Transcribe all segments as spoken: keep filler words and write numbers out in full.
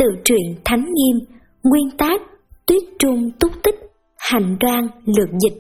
tự truyện Thánh Nghiêm, nguyên tác Tuyết Trung Túc Tích, hành đoan lược dịch.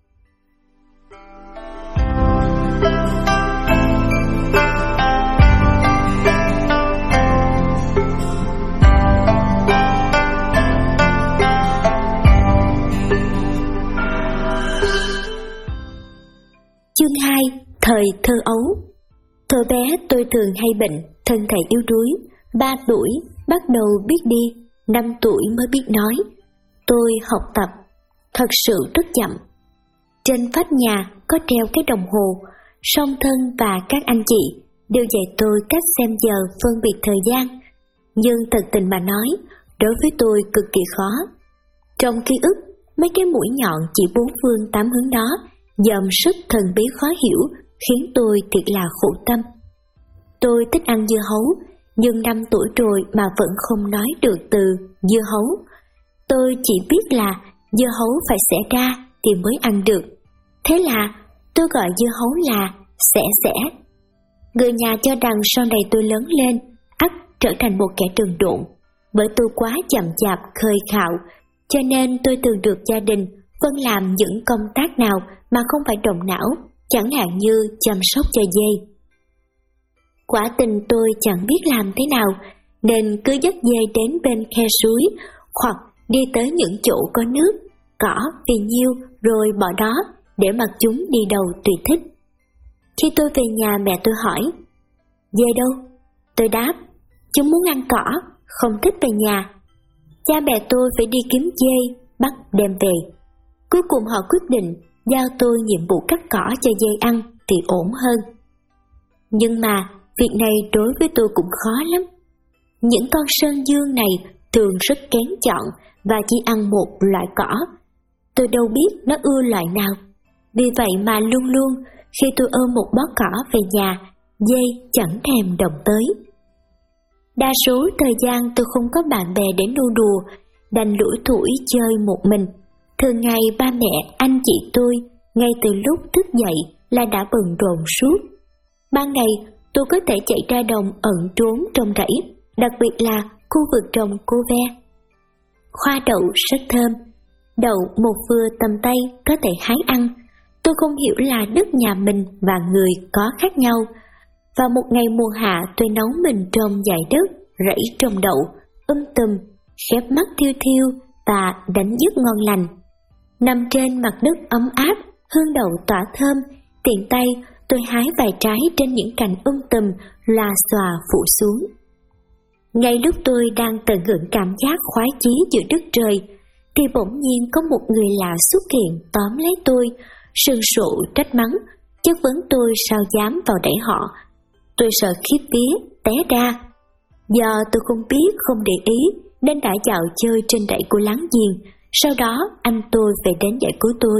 Chương hai. Thời thơ ấu. Thời bé tôi thường hay bệnh, thân thể yếu đuối. Ba tuổi bắt đầu biết đi, năm tuổi mới biết nói. Tôi học tập thật sự rất chậm. Trên vách nhà có treo cái đồng hồ, song thân và các anh chị đều dạy tôi cách xem giờ phân biệt thời gian. Nhưng thật tình mà nói, đối với tôi cực kỳ khó. Trong ký ức, mấy cái mũi nhọn chỉ bốn phương tám hướng đó dòm sức thần bí khó hiểu, khiến tôi thiệt là khổ tâm. Tôi thích ăn dưa hấu, nhưng năm tuổi rồi mà vẫn không nói được từ dưa hấu. Tôi chỉ biết là dưa hấu phải xẻ ra thì mới ăn được. Thế là tôi gọi dưa hấu là xẻ xẻ. Người nhà cho rằng sau này tôi lớn lên, ắt trở thành một kẻ đường độn. Bởi tôi quá chậm chạp khơi khạo, cho nên tôi thường được gia đình phân làm những công tác nào mà không phải động não, chẳng hạn như chăm sóc cho dê. Quả tình tôi chẳng biết làm thế nào, nên cứ dắt dê đến bên khe suối, hoặc đi tới những chỗ có nước, cỏ, phì nhiêu rồi bỏ đó để mặc chúng đi đầu tùy thích. Khi tôi về nhà, mẹ tôi hỏi, dê đâu? Tôi đáp, chúng muốn ăn cỏ, không thích về nhà. Cha mẹ tôi phải đi kiếm dê, bắt đem về. Cuối cùng họ quyết định giao tôi nhiệm vụ cắt cỏ cho dê ăn thì ổn hơn. Nhưng mà việc này đối với tôi cũng khó lắm. Những con sơn dương này thường rất kén chọn và chỉ ăn một loại cỏ. Tôi đâu biết nó ưa loại nào. Vì vậy mà luôn luôn khi tôi ôm một bó cỏ về nhà, dê chẳng thèm động tới. Đa số thời gian tôi không có bạn bè để nô đùa, đành lủi thủi chơi một mình. Thường ngày ba mẹ, anh chị tôi ngay từ lúc thức dậy là đã bận rộn suốt. Ban ngày tôi có thể chạy ra đồng ẩn trốn trong rẫy, đặc biệt là khu vực trồng cô ve. Khoa đậu rất thơm, đậu một vừa tầm tay có thể hái ăn. Tôi không hiểu là đất nhà mình và người có khác nhau. Vào một ngày mùa hạ, tôi nấu mình trong dải đất, rẫy trồng đậu, um tùm, khép mắt thiêu thiêu và đánh giấc ngon lành. Nằm trên mặt đất ấm áp, hương đậu tỏa thơm, tiện tay tôi hái vài trái trên những cành um tùm lòa xòa phủ xuống. Ngay lúc tôi đang tận hưởng cảm giác khoái chí giữa đất trời, thì bỗng nhiên có một người lạ xuất hiện tóm lấy tôi, sừng sụ trách mắng, chất vấn tôi sao dám vào đẩy họ. Tôi sợ khiếp vía, té ra. Do tôi không biết, không để ý, nên đã dạo chơi trên rẫy của láng giềng. Sau đó anh tôi về đến giải cứu tôi.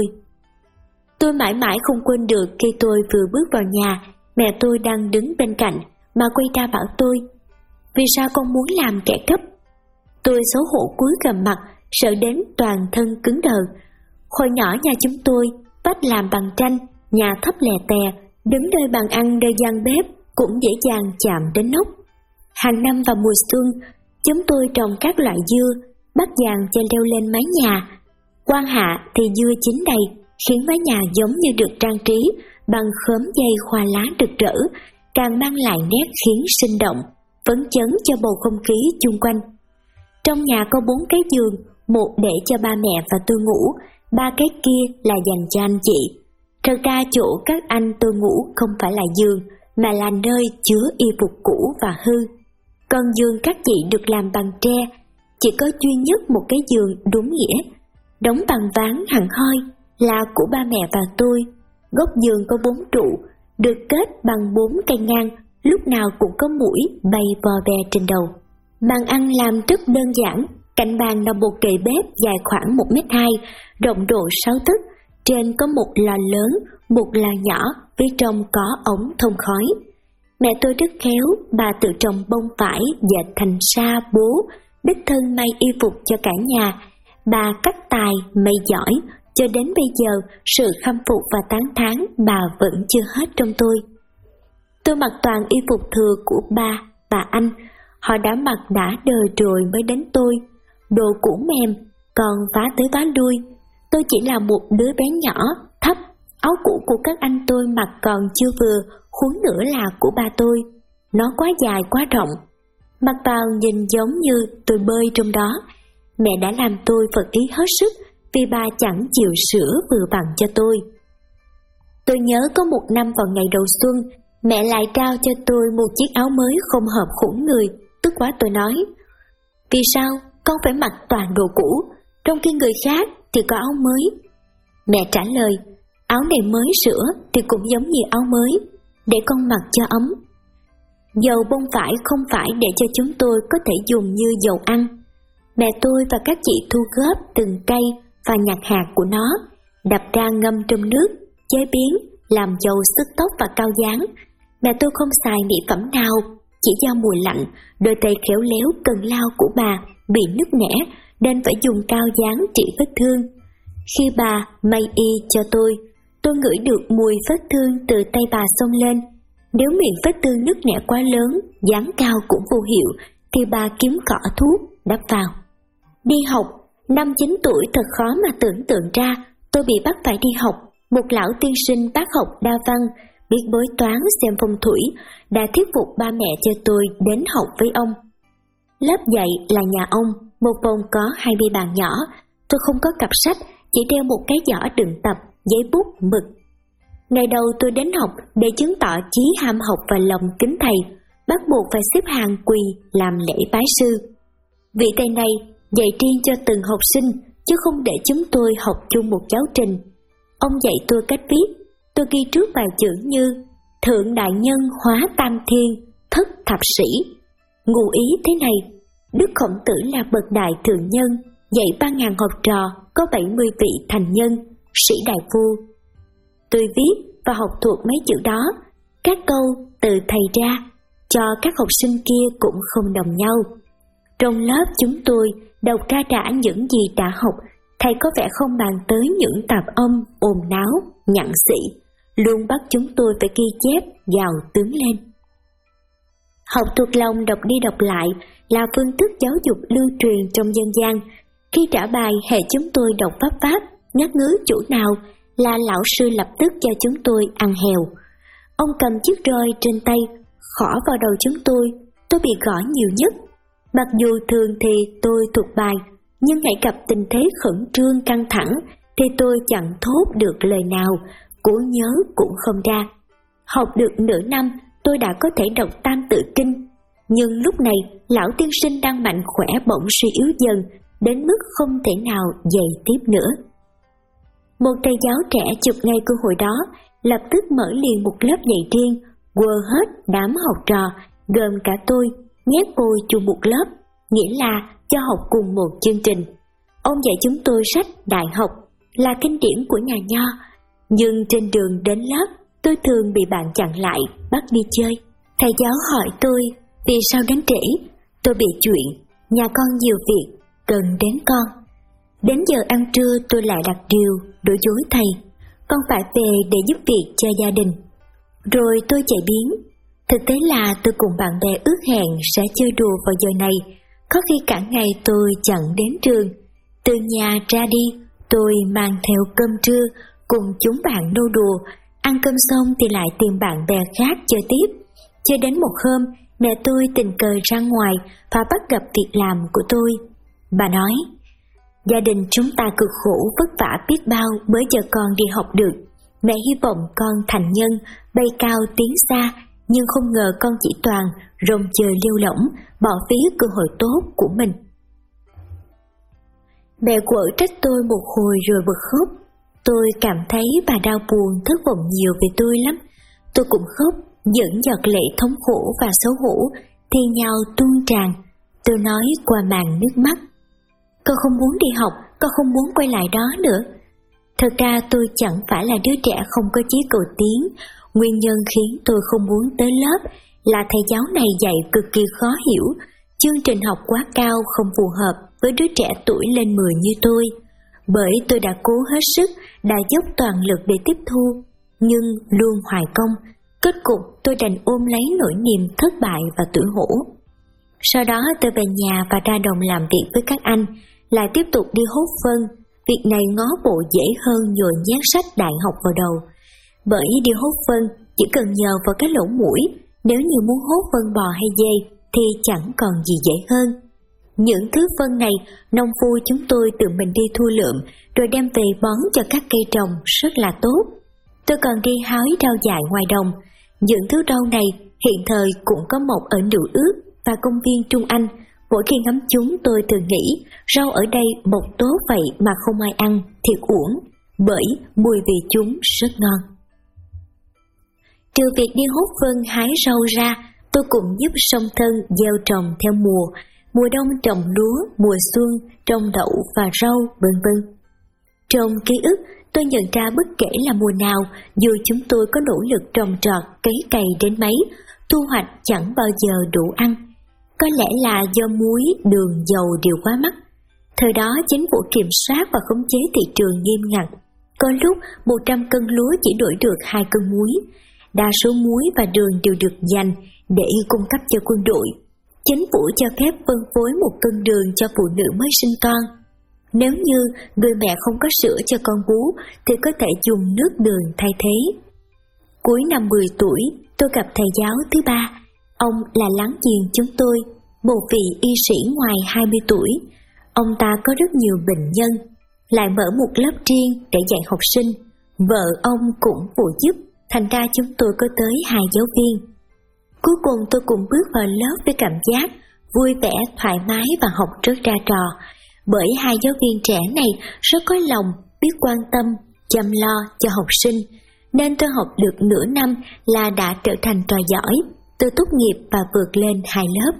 Tôi mãi mãi không quên được khi tôi vừa bước vào nhà, mẹ tôi đang đứng bên cạnh mà quay ra bảo tôi, vì sao con muốn làm kẻ cắp? Tôi xấu hổ cúi gằm mặt, sợ đến toàn thân cứng đờ. Hồi nhỏ nhà chúng tôi vách làm bằng tranh, nhà thấp lè tè, đứng nơi bàn ăn nơi gian bếp cũng dễ dàng chạm đến nóc. Hàng năm vào mùa xuân, chúng tôi trồng các loại dưa, bắt vàng cho leo lên mái nhà. Quang hạ thì dưa chín đầy, khiến mái nhà giống như được trang trí bằng khóm dây hoa lá rực rỡ, càng mang lại nét khiến sinh động, phấn chấn cho bầu không khí chung quanh. Trong nhà có bốn cái giường, một để cho ba mẹ và tôi ngủ, ba cái kia là dành cho anh chị. Thật ra chỗ các anh tôi ngủ không phải là giường, mà là nơi chứa y phục cũ và hư. Còn giường các chị được làm bằng tre, chỉ có duy nhất một cái giường đúng nghĩa, đóng bằng ván hẳn hoi, là của ba mẹ và tôi. Góc giường có bốn trụ, được kết bằng bốn cây ngang, lúc nào cũng có muỗi bay vò vè trên đầu. Bàn ăn làm rất đơn giản, cạnh bàn là một kệ bếp dài khoảng một mét hai, rộng độ sáu tấc, trên có một lò lớn, một lò nhỏ, phía trong có ống thông khói. Mẹ tôi rất khéo, bà tự trồng bông vải dệt thành sa bố, đích thân may y phục cho cả nhà. Bà cắt tài, may giỏi, cho đến bây giờ sự khâm phục và tán thán bà vẫn chưa hết trong tôi. Tôi mặc toàn y phục thừa của ba và anh, họ đã mặc đã đời rồi mới đến tôi. Đồ cũ mềm, còn vá tới vá lui. Tôi chỉ là một đứa bé nhỏ, thấp, áo cũ của các anh tôi mặc còn chưa vừa, huống nữa là của ba tôi. Nó quá dài quá rộng, mặc vào nhìn giống như tôi bơi trong đó. Mẹ đã làm tôi phật ý hết sức vì bà chẳng chịu sửa vừa vặn cho tôi. Tôi nhớ có một năm vào ngày đầu xuân, mẹ lại trao cho tôi một chiếc áo mới không hợp khủng người. Tức quá tôi nói, vì sao con phải mặc toàn đồ cũ, trong khi người khác thì có áo mới? Mẹ trả lời, áo này mới sửa thì cũng giống như áo mới, để con mặc cho ấm. Dầu bông vải không phải để cho chúng tôi có thể dùng như dầu ăn. Mẹ tôi và các chị thu góp từng cây và nhặt hạt của nó, đập ra ngâm trong nước, chế biến, làm dầu sức tóc và cao dáng. Mẹ tôi không xài mỹ phẩm nào, chỉ do mùa lạnh, đôi tay khéo léo cần lao của bà bị nứt nẻ nên phải dùng cao dáng trị vết thương. Khi bà may y cho tôi, tôi ngửi được mùi vết thương từ tay bà xông lên. Nếu miệng vết thương nứt nẻ quá lớn, dáng cao cũng vô hiệu, thì bà kiếm cỏ thuốc đắp vào. Đi học, năm chín tuổi thật khó mà tưởng tượng ra tôi bị bắt phải đi học. Một lão tiên sinh bác học đa văn, biết bói toán xem phong thủy, đã thuyết phục ba mẹ cho tôi đến học với ông. Lớp dạy là nhà ông, một phòng có hai mươi bàn nhỏ. Tôi không có cặp sách, chỉ đeo một cái giỏ đựng tập, giấy bút, mực. Ngày đầu tôi đến học để chứng tỏ chí ham học và lòng kính thầy, bắt buộc phải xếp hàng quỳ làm lễ bái sư. Vị thầy này dạy riêng cho từng học sinh, chứ không để chúng tôi học chung một giáo trình. Ông dạy tôi cách viết, tôi ghi trước vài chữ như Thượng đại nhân hóa tam thiên, thất thập sĩ. Ngụ ý thế này, Đức Khổng Tử là bậc đại thượng nhân, dạy ba ngàn học trò, có bảy mươi vị thành nhân, sĩ đại phu. Tôi viết và học thuộc mấy chữ đó, các câu từ thầy ra, cho các học sinh kia cũng không đồng nhau. Trong lớp chúng tôi đọc ra trả những gì đã học, thầy có vẻ không bàn tới những tạp âm, ồn náo, nhặng xị, luôn bắt chúng tôi phải ghi chép, gào tướng lên. Học thuộc lòng đọc đi đọc lại là phương thức giáo dục lưu truyền trong dân gian. Khi trả bài hệ chúng tôi đọc pháp pháp, ngắt ngứ chỗ nào là lão sư lập tức cho chúng tôi ăn hèo. Ông cầm chiếc roi trên tay, khỏ vào đầu chúng tôi, tôi bị gõ nhiều nhất. Mặc dù thường thì tôi thuộc bài, nhưng hãy gặp tình thế khẩn trương căng thẳng thì tôi chẳng thốt được lời nào, cố nhớ cũng không ra. Học được nửa năm, tôi đã có thể đọc Tam Tự Kinh, nhưng lúc này lão tiên sinh đang mạnh khỏe bỗng suy yếu dần, đến mức không thể nào dạy tiếp nữa. Một thầy giáo trẻ chụp ngay cơ hội đó, lập tức mở liền một lớp dạy riêng, quơ hết đám học trò, gồm cả tôi, nhét vội chung một lớp, nghĩa là cho học cùng một chương trình. Ông dạy chúng tôi sách đại học, là kinh điển của nhà Nho, nhưng trên đường đến lớp, tôi thường bị bạn chặn lại, bắt đi chơi. Thầy giáo hỏi tôi, vì sao đến trễ? Tôi bị chuyện, nhà con nhiều việc, cần đến con. Đến giờ ăn trưa tôi lại đặt điều, đối dối thầy, con phải về để giúp việc cho gia đình. Rồi tôi chạy biến. Thực tế là tôi cùng bạn bè ước hẹn sẽ chơi đùa vào giờ này, có khi cả ngày tôi chẳng đến trường. Từ nhà ra đi, tôi mang theo cơm trưa, cùng chúng bạn nô đùa, ăn cơm xong thì lại tìm bạn bè khác chơi tiếp. Chơi đến một hôm, mẹ tôi tình cờ ra ngoài và bắt gặp việc làm của tôi. Bà nói, gia đình chúng ta cực khổ vất vả biết bao mới cho con đi học được. Mẹ hy vọng con thành nhân, bay cao tiến xa, nhưng không ngờ con chỉ toàn rong chơi lêu lỏng, bỏ phí cơ hội tốt của mình. Mẹ quở trách tôi một hồi rồi bật khóc. Tôi cảm thấy bà đau buồn, thất vọng nhiều về tôi lắm. Tôi cũng khóc, những giọt lệ thống khổ và xấu hổ thi nhau tuôn tràn. Tôi nói qua màn nước mắt, con không muốn đi học, con không muốn quay lại đó nữa. Thật ra tôi chẳng phải là đứa trẻ không có chí cầu tiến. Nguyên nhân khiến tôi không muốn tới lớp là thầy giáo này dạy cực kỳ khó hiểu, chương trình học quá cao không phù hợp với đứa trẻ tuổi lên mười như tôi. Bởi tôi đã cố hết sức, đã dốc toàn lực để tiếp thu, nhưng luôn hoài công. Kết cục tôi đành ôm lấy nỗi niềm thất bại và tủi hổ. Sau đó tôi về nhà và ra đồng làm việc với các anh, lại tiếp tục đi hốt phân. Việc này ngó bộ dễ hơn nhồi nhét sách đại học vào đầu. Bởi đi hốt phân chỉ cần nhờ vào cái lỗ mũi, nếu như muốn hốt phân bò hay dê thì chẳng còn gì dễ hơn. Những thứ phân này nông phu chúng tôi tự mình đi thu lượm rồi đem về bón cho các cây trồng rất là tốt. Tôi còn đi hái rau dại ngoài đồng. Những thứ rau này hiện thời cũng có mọc ở Nữ Ước và công viên Trung Anh. Mỗi khi ngắm chúng tôi thường nghĩ rau ở đây mọc tốt vậy mà không ai ăn thì uổng, bởi mùi vị chúng rất ngon. Trừ việc đi hốt phân hái rau ra, tôi cũng giúp song thân gieo trồng theo mùa. Mùa đông trồng lúa, mùa xuân trồng đậu và rau, vân vân. Trong ký ức, tôi nhận ra bất kể là mùa nào, dù chúng tôi có nỗ lực trồng trọt, cấy cày đến mấy, thu hoạch chẳng bao giờ đủ ăn. Có lẽ là do muối, đường, dầu đều quá mắc. Thời đó chính phủ kiểm soát và khống chế thị trường nghiêm ngặt. Có lúc một trăm cân lúa chỉ đổi được hai cân muối. Đa số muối và đường đều được dành để cung cấp cho quân đội. Chính phủ cho phép phân phối một cân đường cho phụ nữ mới sinh con. Nếu như người mẹ không có sữa cho con bú thì có thể dùng nước đường thay thế. Cuối năm mười tuổi, tôi gặp thầy giáo thứ ba. Ông là láng giềng chúng tôi, một vị y sĩ ngoài hai mươi tuổi. Ông ta có rất nhiều bệnh nhân, lại mở một lớp riêng để dạy học sinh. Vợ ông cũng phụ giúp, thành ra chúng tôi có tới hai giáo viên. Cuối cùng tôi cũng bước vào lớp với cảm giác vui vẻ, thoải mái và học rất ra trò. Bởi hai giáo viên trẻ này rất có lòng, biết quan tâm, chăm lo cho học sinh, nên tôi học được nửa năm là đã trở thành trò giỏi. Tôi tốt nghiệp và vượt lên hai lớp.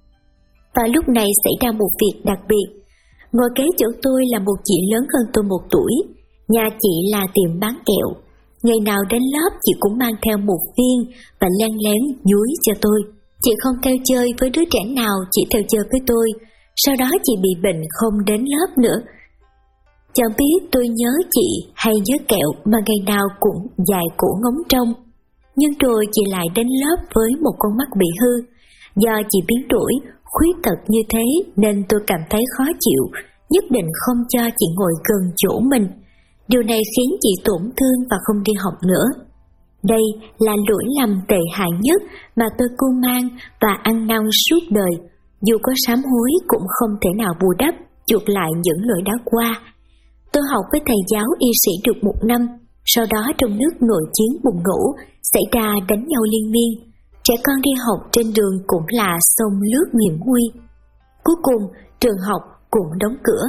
Và lúc này xảy ra một việc đặc biệt. Ngồi kế chỗ tôi là một chị lớn hơn tôi một tuổi. Nhà chị là tiệm bán kẹo. Ngày nào đến lớp chị cũng mang theo một viên và len lén dúi cho tôi. Chị không theo chơi với đứa trẻ nào, chỉ theo chơi với tôi. Sau đó chị bị bệnh không đến lớp nữa. Chẳng biết tôi nhớ chị hay nhớ kẹo mà ngày nào cũng dài cổ ngóng trông. Nhưng rồi chị lại đến lớp với một con mắt bị hư. Do chị biến đổi, khuyết tật như thế nên tôi cảm thấy khó chịu, nhất định không cho chị ngồi gần chỗ mình. Điều này khiến chị tổn thương và không đi học nữa. Đây là lỗi lầm tệ hại nhất mà tôi cưu mang và ăn năn suốt đời. Dù có sám hối cũng không thể nào bù đắp, chuộc lại những lỗi đã qua. Tôi học với thầy giáo y sĩ được một năm. Sau đó trong nước nội chiến bùng nổ, xảy ra đánh nhau liên miên. Trẻ con đi học trên đường cũng là sông lướt hiểm nguy. Cuối cùng trường học cũng đóng cửa.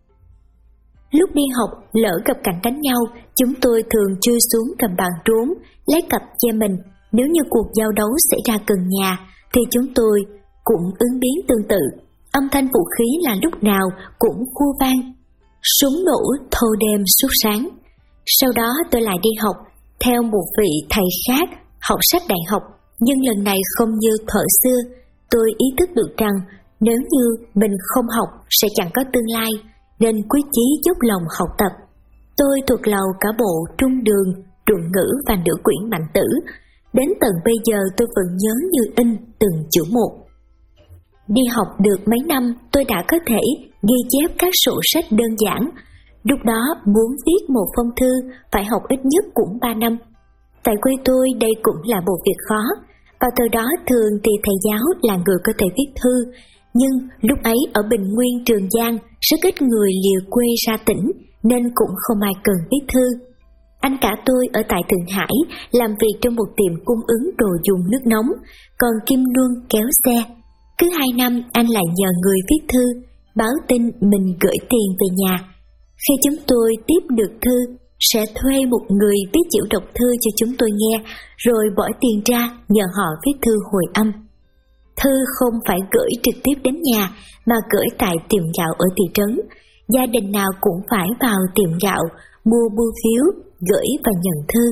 Lúc đi học lỡ gặp cảnh đánh nhau, chúng tôi thường chui xuống cầm bàn trốn, lấy cặp che mình. Nếu như cuộc giao đấu xảy ra gần nhà thì chúng tôi cũng ứng biến tương tự. Âm thanh vũ khí là lúc nào cũng khu vang, súng nổ thâu đêm suốt sáng. Sau đó tôi lại đi học theo một vị thầy khác, học sách đại học, nhưng lần này không như thuở xưa. Tôi ý thức được rằng nếu như mình không học sẽ chẳng có tương lai, nên quyết chí dốc lòng học tập. Tôi thuộc lòng cả bộ Trung Đường, Truyện Ngữ và nửa quyển Mạnh Tử. Đến tận bây giờ tôi vẫn nhớ như in từng chữ một. Đi học được mấy năm tôi đã có thể ghi chép các sổ sách đơn giản. Lúc đó muốn viết một phong thư phải học ít nhất cũng ba năm. Tại quê tôi đây cũng là một việc khó. Vào thời đó thường thì thầy giáo là người có thể viết thư. Nhưng lúc ấy ở Bình Nguyên, Trường Giang rất ít người lìa quê ra tỉnh nên cũng không ai cần viết thư. Anh cả tôi ở tại Thượng Hải làm việc trong một tiệm cung ứng đồ dùng nước nóng, còn Kim Luân kéo xe. Cứ hai năm anh lại nhờ người viết thư, báo tin mình gửi tiền về nhà. Khi chúng tôi tiếp được thư, sẽ thuê một người viết chữ đọc thư cho chúng tôi nghe, rồi bỏ tiền ra nhờ họ viết thư hồi âm. Thư không phải gửi trực tiếp đến nhà, mà gửi tại tiệm gạo ở thị trấn. Gia đình nào cũng phải vào tiệm gạo, mua bưu phiếu, gửi và nhận thư.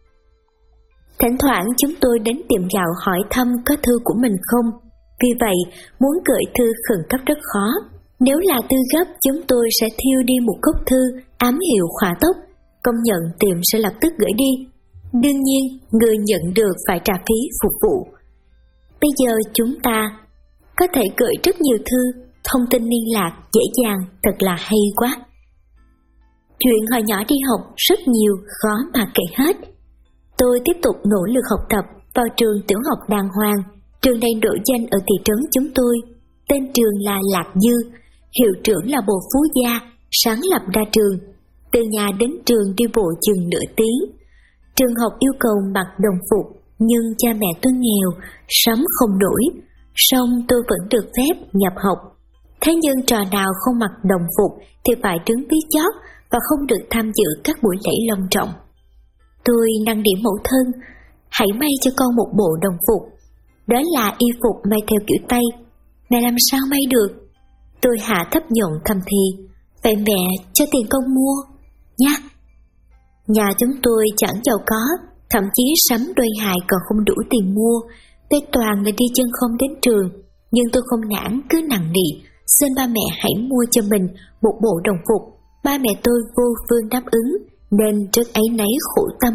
Thỉnh thoảng chúng tôi đến tiệm gạo hỏi thăm có thư của mình không. Vì vậy, muốn gửi thư khẩn cấp rất khó. Nếu là thư gấp, chúng tôi sẽ thiêu đi một cốc thư, ám hiệu khỏa tốc. Công nhận tiệm sẽ lập tức gửi đi. Đương nhiên, người nhận được phải trả phí phục vụ. Bây giờ chúng ta có thể gửi rất nhiều thư, thông tin liên lạc dễ dàng, thật là hay quá. Chuyện hồi nhỏ đi học rất nhiều, khó mà kể hết. Tôi tiếp tục nỗ lực học tập vào trường tiểu học đàng hoàng. Trường này nổi danh ở thị trấn chúng tôi. Tên trường là Lạc Dư, hiệu trưởng là Bồ Phú Gia, sáng lập ra trường. Từ nhà đến trường đi bộ chừng nửa tiếng. Trường học yêu cầu mặc đồng phục, nhưng cha mẹ tôi nghèo, sắm không nổi. Song tôi vẫn được phép nhập học. Thế nhưng trò nào không mặc đồng phục thì phải đứng phía chót và không được tham dự các buổi lễ long trọng. Tôi năn nỉ mẫu thân, hãy may cho con một bộ đồng phục. Đó là y phục may theo kiểu Tây. Mẹ làm sao may được? Tôi hạ thấp giọng thầm thì, vậy mẹ cho tiền con mua nhá. Nhà chúng tôi chẳng giàu có, thậm chí sắm đôi hài còn không đủ tiền mua. Tôi toàn là đi chân không đến trường, nhưng tôi không nản, cứ năn nỉ xin ba mẹ hãy mua cho mình một bộ đồng phục. Ba mẹ tôi vô phương đáp ứng, nên rất áy náy khổ tâm.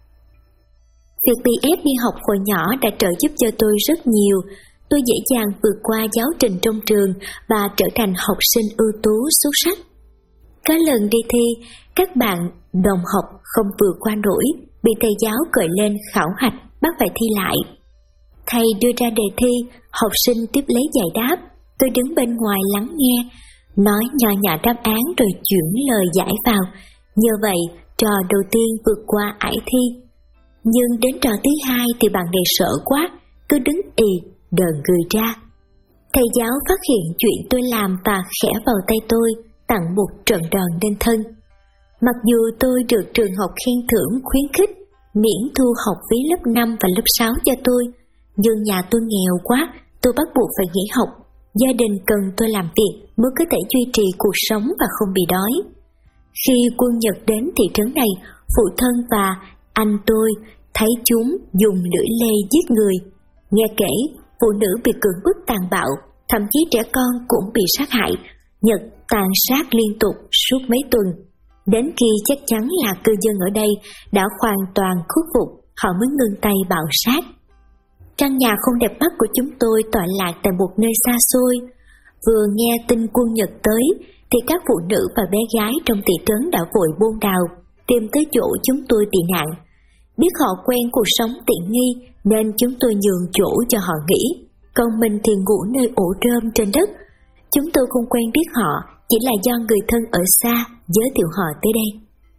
Việc bị ép đi học hồi nhỏ đã trợ giúp cho tôi rất nhiều. Tôi dễ dàng vượt qua giáo trình trong trường và trở thành học sinh ưu tú xuất sắc. Có lần đi thi, các bạn đồng học không vượt qua nổi, bị thầy giáo gọi lên khảo hạch, bắt phải thi lại. Thầy đưa ra đề thi, học sinh tiếp lấy giải đáp. Tôi đứng bên ngoài lắng nghe, nói nhỏ nhẹ đáp án rồi chuyển lời giải vào. Nhờ vậy, trò đầu tiên vượt qua ải thi. Nhưng đến trò thứ hai thì bạn này sợ quá, cứ đứng ì, đờ người ra. Thầy giáo phát hiện chuyện tôi làm và khẽ vào tay tôi, tặng một trận đòn lên thân. Mặc dù tôi được trường học khen thưởng khuyến khích, miễn thu học phí lớp năm và lớp sáu cho tôi, nhưng nhà tôi nghèo quá, tôi bắt buộc phải nghỉ học. Gia đình cần tôi làm việc mới có thể duy trì cuộc sống và không bị đói. Khi quân Nhật đến thị trấn này, phụ thân và anh tôi thấy chúng dùng lưỡi lê giết người. Nghe kể, phụ nữ bị cưỡng bức tàn bạo, thậm chí trẻ con cũng bị sát hại. Nhật tàn sát liên tục suốt mấy tuần. Đến khi chắc chắn là cư dân ở đây đã hoàn toàn khuất phục, họ mới ngừng tay bạo sát. Căn nhà không đẹp mắt của chúng tôi tọa lạc tại một nơi xa xôi. Vừa nghe tin quân Nhật tới, thì các phụ nữ và bé gái trong thị trấn đã vội buôn đào, tìm tới chỗ chúng tôi tị nạn. Biết họ quen cuộc sống tiện nghi, nên chúng tôi nhường chỗ cho họ nghỉ, còn mình thì ngủ nơi ổ rơm trên đất. Chúng tôi không quen biết họ, chỉ là do người thân ở xa giới thiệu họ tới đây.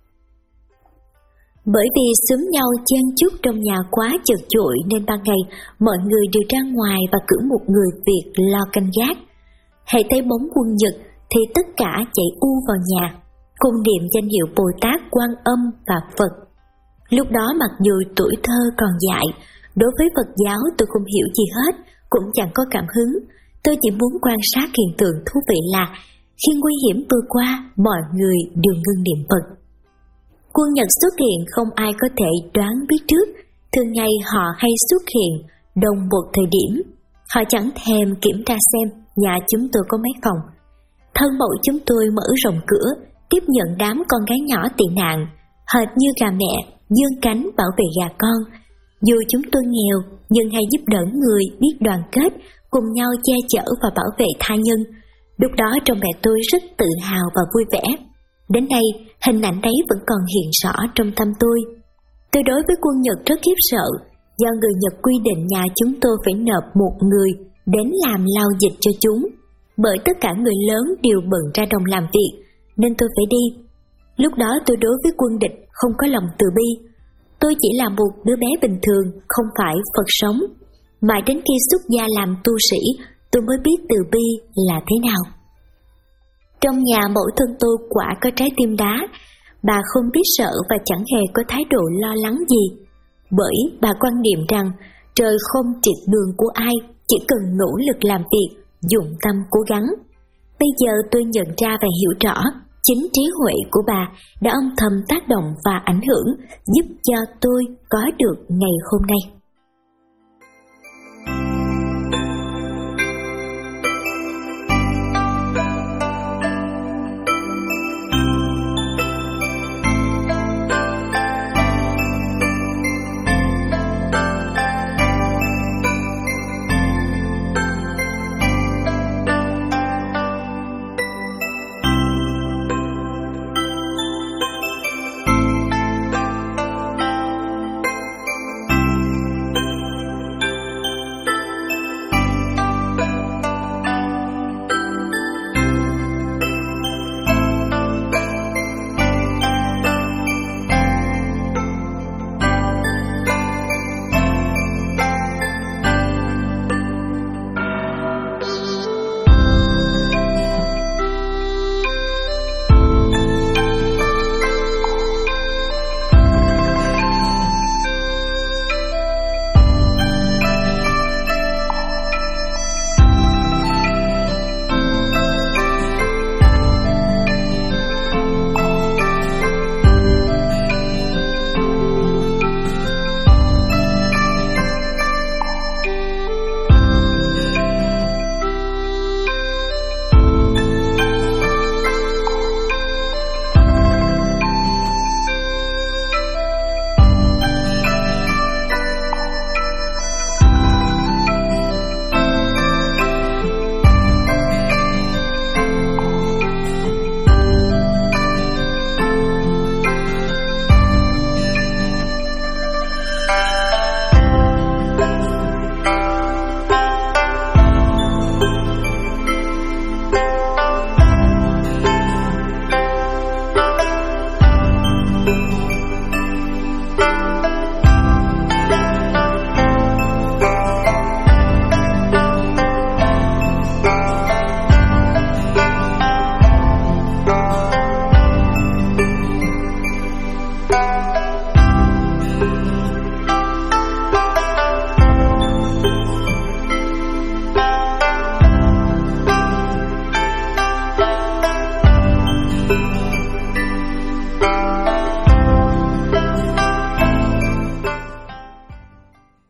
Bởi vì xúm nhau chen chúc trong nhà quá chật chội nên ban ngày mọi người đều ra ngoài và cử một người Việt lo canh gác. Hãy thấy bóng quân Nhật thì tất cả chạy u vào nhà, cùng niệm danh hiệu Bồ Tát, Quan Âm và Phật. Lúc đó mặc dù tuổi thơ còn dại, đối với Phật giáo tôi không hiểu gì hết, cũng chẳng có cảm hứng. Tôi chỉ muốn quan sát hiện tượng thú vị là khi nguy hiểm vừa qua, mọi người đều ngưng niệm Phật. Quân Nhật xuất hiện không ai có thể đoán biết trước, thường ngày họ hay xuất hiện đồng một thời điểm. Họ chẳng thèm kiểm tra xem nhà chúng tôi có mấy phòng. Thân mẫu chúng tôi mở rộng cửa, tiếp nhận đám con gái nhỏ tị nạn, hệt như gà mẹ, dương cánh bảo vệ gà con. Dù chúng tôi nghèo, nhưng hay giúp đỡ người, biết đoàn kết, cùng nhau che chở và bảo vệ tha nhân. Lúc đó trong mẹ tôi rất tự hào và vui vẻ. Đến nay, hình ảnh đấy vẫn còn hiện rõ trong tâm tôi. Tôi đối với quân Nhật rất khiếp sợ, do người Nhật quy định nhà chúng tôi phải nộp một người đến làm lao dịch cho chúng. Bởi tất cả người lớn đều bận ra đồng làm việc, nên tôi phải đi. Lúc đó tôi đối với quân địch không có lòng từ bi. Tôi chỉ là một đứa bé bình thường, không phải Phật sống. Mãi đến khi xuất gia làm tu sĩ, tôi mới biết từ bi là thế nào. Trong nhà mẫu thân tôi quả có trái tim đá, bà không biết sợ và chẳng hề có thái độ lo lắng gì. Bởi bà quan niệm rằng trời không triệt đường của ai, chỉ cần nỗ lực làm việc, dụng tâm cố gắng. Bây giờ tôi nhận ra và hiểu rõ, chính trí huệ của bà đã âm thầm tác động và ảnh hưởng, giúp cho tôi có được ngày hôm nay.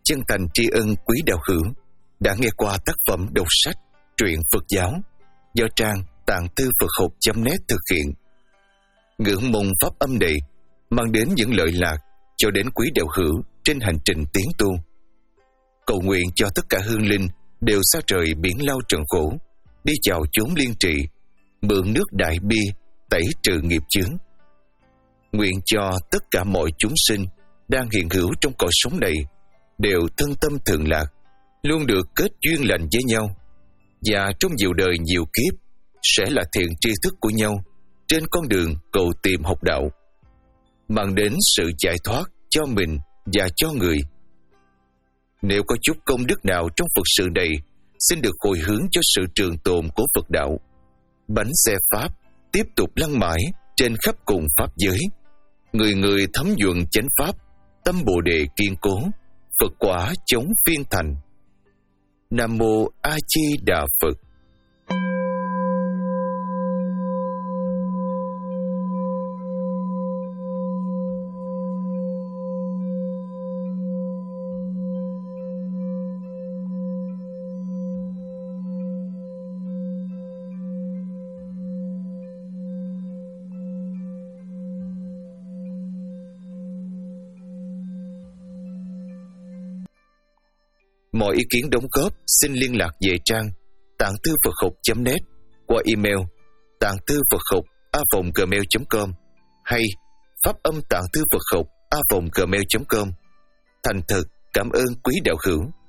chân thành tri ân quý đạo hữu đã nghe qua tác phẩm đọc sách truyện Phật giáo do trang tạng thư Phật học chấm net thực hiện. Ngưỡng mong pháp âm này mang đến những lợi lạc cho đến quý đạo hữu trên hành trình tiến tu. Cầu nguyện cho tất cả hương linh đều xa trời biển lao trần khổ, đi chào chốn liên trị, mượn nước đại bi tẩy trừ nghiệp chướng. Nguyện cho tất cả mọi chúng sinh đang hiện hữu trong cõi sống này đều thân tâm thường lạc, luôn được kết duyên lành với nhau, và trong nhiều đời nhiều kiếp sẽ là thiện tri thức của nhau trên con đường cầu tìm học đạo, mang đến sự giải thoát cho mình và cho người. Nếu có chút công đức nào trong Phật sự này, xin được hồi hướng cho sự trường tồn của Phật đạo. Bánh xe Pháp tiếp tục lăn mãi trên khắp cùng Pháp giới. Người người thấm nhuận chánh Pháp, tâm Bồ Đề kiên cố, Phật quả chống phiên thành. Nam Mô A Di Đà Phật. Mọi ý kiến đóng góp xin liên lạc về trang tạng thư Phật học chấm net qua email tạng thư Phật học a vòng gmail chấm com hay pháp âm tạng thư Phật học a vòng gmail chấm com. Thành thực cảm ơn quý đạo hữu.